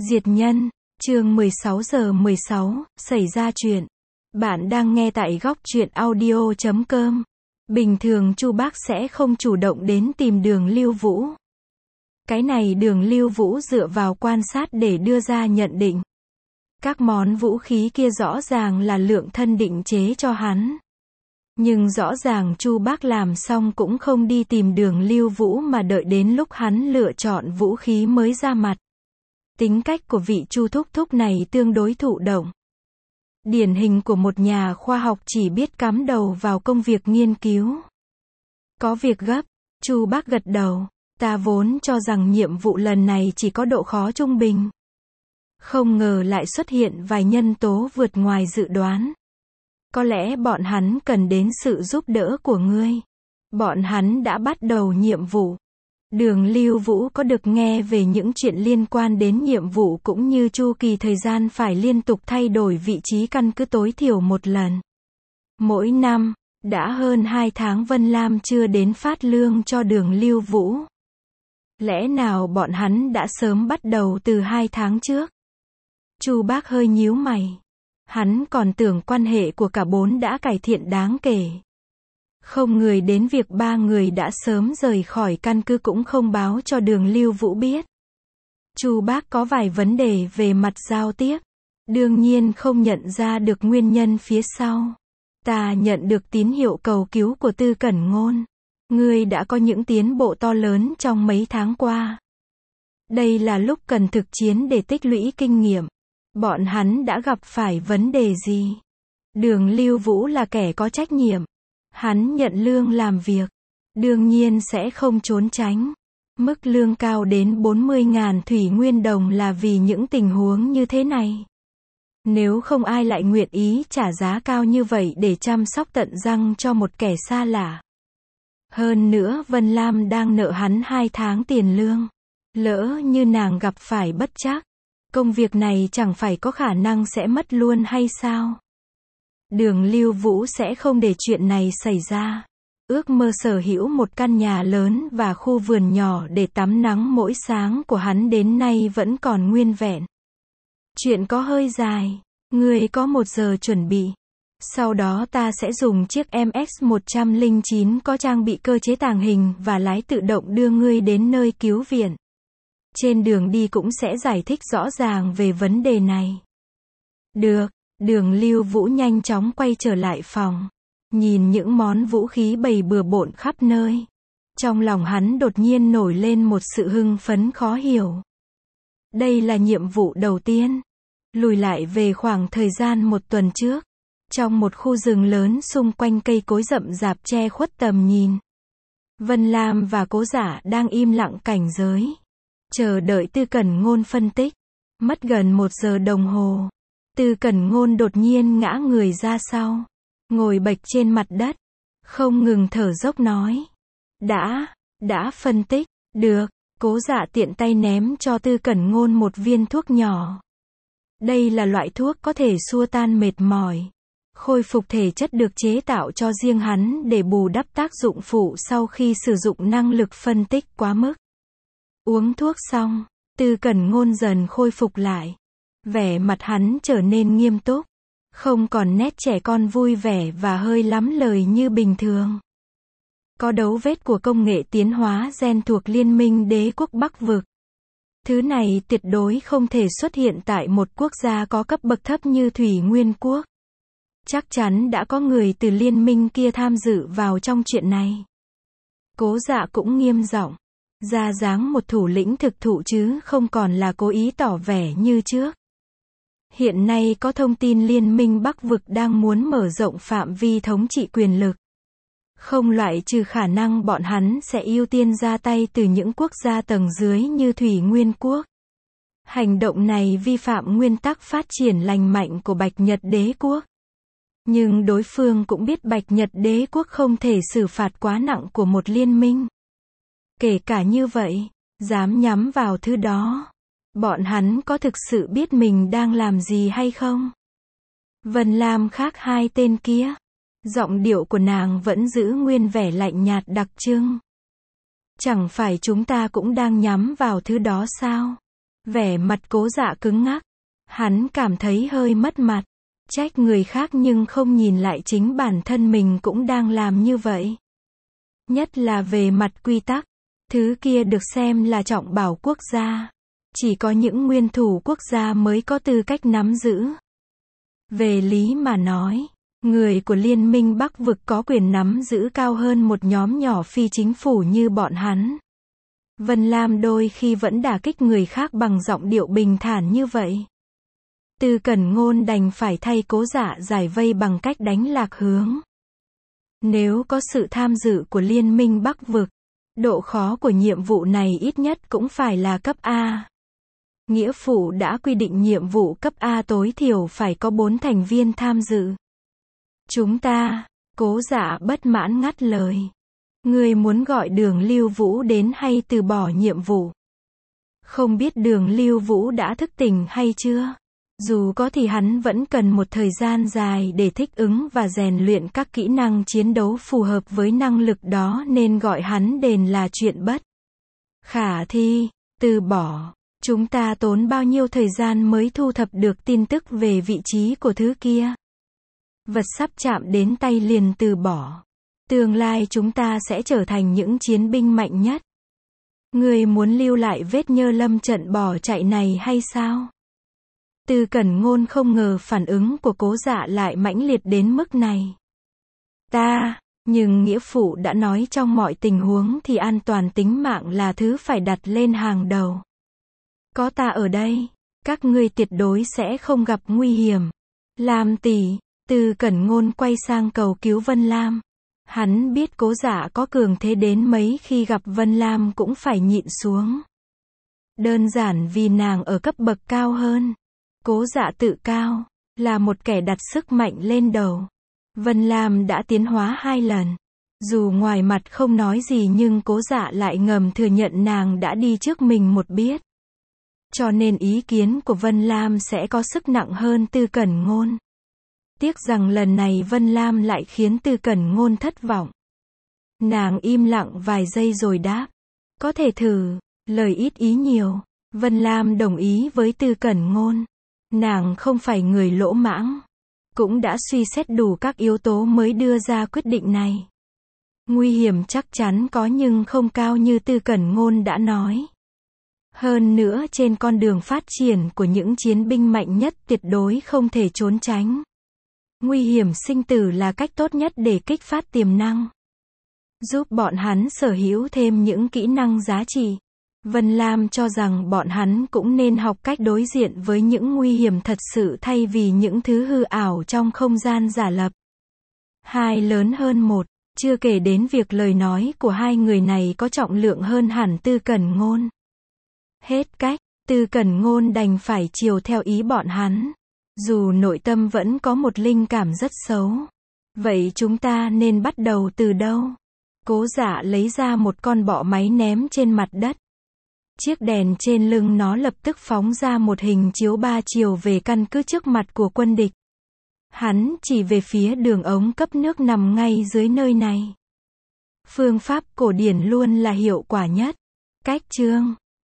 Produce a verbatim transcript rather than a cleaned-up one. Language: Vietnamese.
Diệt nhân, chương mười sáu giờ mười sáu, xảy ra chuyện. Bạn đang nghe tại góc truyện audio chấm com. Bình thường Chu Bác sẽ không chủ động đến tìm Đường Lưu Vũ. Cái này Đường Lưu Vũ dựa vào quan sát để đưa ra nhận định. Các món vũ khí kia rõ ràng là Lượng Thân định chế cho hắn. Nhưng rõ ràng Chu Bác làm xong cũng không đi tìm Đường Lưu Vũ mà đợi đến lúc hắn lựa chọn vũ khí mới ra mặt. Tính cách của vị Chu thúc thúc này tương đối thụ động. Điển hình của một nhà khoa học chỉ biết cắm đầu vào công việc nghiên cứu. Có việc gấp, Chu Bác gật đầu, ta vốn cho rằng nhiệm vụ lần này chỉ có độ khó trung bình. Không ngờ lại xuất hiện vài nhân tố vượt ngoài dự đoán. Có lẽ bọn hắn cần đến sự giúp đỡ của ngươi. Bọn hắn đã bắt đầu nhiệm vụ. Đường Lưu Vũ có được nghe về những chuyện liên quan đến nhiệm vụ cũng như chu kỳ thời gian phải liên tục thay đổi vị trí căn cứ tối thiểu một lần. Mỗi năm, đã hơn hai tháng Vân Lam chưa đến phát lương cho Đường Lưu Vũ. Lẽ nào bọn hắn đã sớm bắt đầu từ hai tháng trước? Chu Bác hơi nhíu mày. Hắn còn tưởng quan hệ của cả bốn đã cải thiện đáng kể. Không ngờ đến việc ba người đã sớm rời khỏi căn cứ cũng không báo cho Đường Lưu Vũ biết. Chu Bác có vài vấn đề về mặt giao tiếp. Đương nhiên không nhận ra được nguyên nhân phía sau. Ta nhận được tín hiệu cầu cứu của Tư Cẩn Ngôn. Ngươi đã có những tiến bộ to lớn trong mấy tháng qua. Đây là lúc cần thực chiến để tích lũy kinh nghiệm. Bọn hắn đã gặp phải vấn đề gì? Đường Lưu Vũ là kẻ có trách nhiệm. Hắn nhận lương làm việc. Đương nhiên sẽ không trốn tránh. Mức lương cao đến bốn mươi ngàn thủy nguyên đồng là vì những tình huống như thế này. Nếu không ai lại nguyện ý trả giá cao như vậy để chăm sóc tận răng cho một kẻ xa lạ. Hơn nữa Vân Lam đang nợ hắn hai tháng tiền lương. Lỡ như nàng gặp phải bất trắc. Công việc này chẳng phải có khả năng sẽ mất luôn hay sao? Đường Lưu Vũ sẽ không để chuyện này xảy ra. Ước mơ sở hữu một căn nhà lớn và khu vườn nhỏ để tắm nắng mỗi sáng của hắn đến nay vẫn còn nguyên vẹn. Chuyện có hơi dài. Ngươi có một giờ chuẩn bị. Sau đó ta sẽ dùng chiếc M X một không chín có trang bị cơ chế tàng hình và lái tự động đưa ngươi đến nơi cứu viện. Trên đường đi cũng sẽ giải thích rõ ràng về vấn đề này. Được. Đường Lưu Vũ nhanh chóng quay trở lại phòng. Nhìn những món vũ khí bày bừa bộn khắp nơi. Trong lòng hắn đột nhiên nổi lên một sự hưng phấn khó hiểu. Đây là nhiệm vụ đầu tiên. Lùi lại về khoảng thời gian một tuần trước. Trong một khu rừng lớn xung quanh cây cối rậm rạp che khuất tầm nhìn. Vân Lam và Cố Giả đang im lặng cảnh giới. Chờ đợi Tư Cẩn Ngôn phân tích. Mất gần một giờ đồng hồ. Tư Cẩn Ngôn đột nhiên ngã người ra sau. Ngồi bệt trên mặt đất. Không ngừng thở dốc nói. Đã, đã phân tích, được. Cố Dạ tiện tay ném cho Tư Cẩn Ngôn một viên thuốc nhỏ. Đây là loại thuốc có thể xua tan mệt mỏi. Khôi phục thể chất được chế tạo cho riêng hắn để bù đắp tác dụng phụ sau khi sử dụng năng lực phân tích quá mức. Uống thuốc xong, Tư Cẩn Ngôn dần khôi phục lại. Vẻ mặt hắn trở nên nghiêm túc. Không còn nét trẻ con vui vẻ và hơi lắm lời như bình thường. Có dấu vết của công nghệ tiến hóa gen thuộc Liên minh Đế quốc Bắc Vực. Thứ này tuyệt đối không thể xuất hiện tại một quốc gia có cấp bậc thấp như Thủy Nguyên Quốc. Chắc chắn đã có người từ liên minh kia tham dự vào trong chuyện này. Cố Dạ cũng nghiêm giọng. Ra dáng một thủ lĩnh thực thụ chứ không còn là cố ý tỏ vẻ như trước. Hiện nay có thông tin Liên minh Bắc Vực đang muốn mở rộng phạm vi thống trị quyền lực. Không loại trừ khả năng bọn hắn sẽ ưu tiên ra tay từ những quốc gia tầng dưới như Thủy Nguyên Quốc. Hành động này vi phạm nguyên tắc phát triển lành mạnh của Bạch Nhật Đế Quốc. Nhưng đối phương cũng biết Bạch Nhật Đế Quốc không thể xử phạt quá nặng của một liên minh. Kể cả như vậy, dám nhắm vào thứ đó. Bọn hắn có thực sự biết mình đang làm gì hay không? Vân Lam khác hai tên kia. Giọng điệu của nàng vẫn giữ nguyên vẻ lạnh nhạt đặc trưng. Chẳng phải chúng ta cũng đang nhắm vào thứ đó sao? Vẻ mặt Cố Dạ cứng ngắc. Hắn cảm thấy hơi mất mặt. Trách người khác nhưng không nhìn lại chính bản thân mình cũng đang làm như vậy. Nhất là về mặt quy tắc. Thứ kia được xem là trọng bảo quốc gia. Chỉ có những nguyên thủ quốc gia mới có tư cách nắm giữ. Về lý mà nói, người của Liên minh Bắc vực có quyền nắm giữ cao hơn một nhóm nhỏ phi chính phủ như bọn hắn. Vân Lam đôi khi vẫn đả kích người khác bằng giọng điệu bình thản như vậy. Tư Cẩn Ngôn đành phải thay Cố Dạ giải vây bằng cách đánh lạc hướng. Nếu có sự tham dự của Liên minh Bắc vực, độ khó của nhiệm vụ này ít nhất cũng phải là cấp A. Nghĩa phụ đã quy định nhiệm vụ cấp A tối thiểu phải có bốn thành viên tham dự. Chúng ta, Cố Dạ bất mãn ngắt lời. Ngươi muốn gọi Đường Lưu Vũ đến hay từ bỏ nhiệm vụ? Không biết Đường Lưu Vũ đã thức tỉnh hay chưa? Dù có thì hắn vẫn cần một thời gian dài để thích ứng và rèn luyện các kỹ năng chiến đấu phù hợp với năng lực đó nên gọi hắn đến là chuyện bất khả thi. Từ bỏ. Chúng ta tốn bao nhiêu thời gian mới thu thập được tin tức về vị trí của thứ kia? Vật sắp chạm đến tay liền từ bỏ. Tương lai chúng ta sẽ trở thành những chiến binh mạnh nhất. Ngươi muốn lưu lại vết nhơ lâm trận bỏ chạy này hay sao? Tư Cẩn Ngôn không ngờ phản ứng của Cố Dạ lại mãnh liệt đến mức này. Ta, nhưng nghĩa phụ đã nói trong mọi tình huống thì an toàn tính mạng là thứ phải đặt lên hàng đầu. Có ta ở đây, các ngươi tuyệt đối sẽ không gặp nguy hiểm. Lam tỷ, Tư Cẩn Ngôn quay sang cầu cứu Vân Lam. Hắn biết Cố Dạ có cường thế đến mấy khi gặp Vân Lam cũng phải nhịn xuống. Đơn giản vì nàng ở cấp bậc cao hơn. Cố Dạ tự cao, là một kẻ đặt sức mạnh lên đầu. Vân Lam đã tiến hóa hai lần. Dù ngoài mặt không nói gì nhưng Cố Dạ lại ngầm thừa nhận nàng đã đi trước mình một biết. Cho nên ý kiến của Vân Lam sẽ có sức nặng hơn Tư Cẩn Ngôn. Tiếc rằng lần này Vân Lam lại khiến Tư Cẩn Ngôn thất vọng. Nàng im lặng vài giây rồi đáp. Có thể thử, lời ít ý nhiều. Vân Lam đồng ý với Tư Cẩn Ngôn. Nàng không phải người lỗ mãng. Cũng đã suy xét đủ các yếu tố mới đưa ra quyết định này. Nguy hiểm chắc chắn có nhưng không cao như Tư Cẩn Ngôn đã nói. Hơn nữa trên con đường phát triển của những chiến binh mạnh nhất tuyệt đối không thể trốn tránh. Nguy hiểm sinh tử là cách tốt nhất để kích phát tiềm năng. Giúp bọn hắn sở hữu thêm những kỹ năng giá trị. Vân Lam cho rằng bọn hắn cũng nên học cách đối diện với những nguy hiểm thật sự thay vì những thứ hư ảo trong không gian giả lập. Hai lớn hơn một, chưa kể đến việc lời nói của hai người này có trọng lượng hơn hẳn Tư Cẩn Ngôn. Hết cách, Tư Cẩn Ngôn đành phải chiều theo ý bọn hắn. Dù nội tâm vẫn có một linh cảm rất xấu. Vậy chúng ta nên bắt đầu từ đâu? Cố Dạ lấy ra một con bọ máy ném trên mặt đất. Chiếc đèn trên lưng nó lập tức phóng ra một hình chiếu ba chiều về căn cứ trước mặt của quân địch. Hắn chỉ về phía đường ống cấp nước nằm ngay dưới nơi này. Phương pháp cổ điển luôn là hiệu quả nhất. Cách chương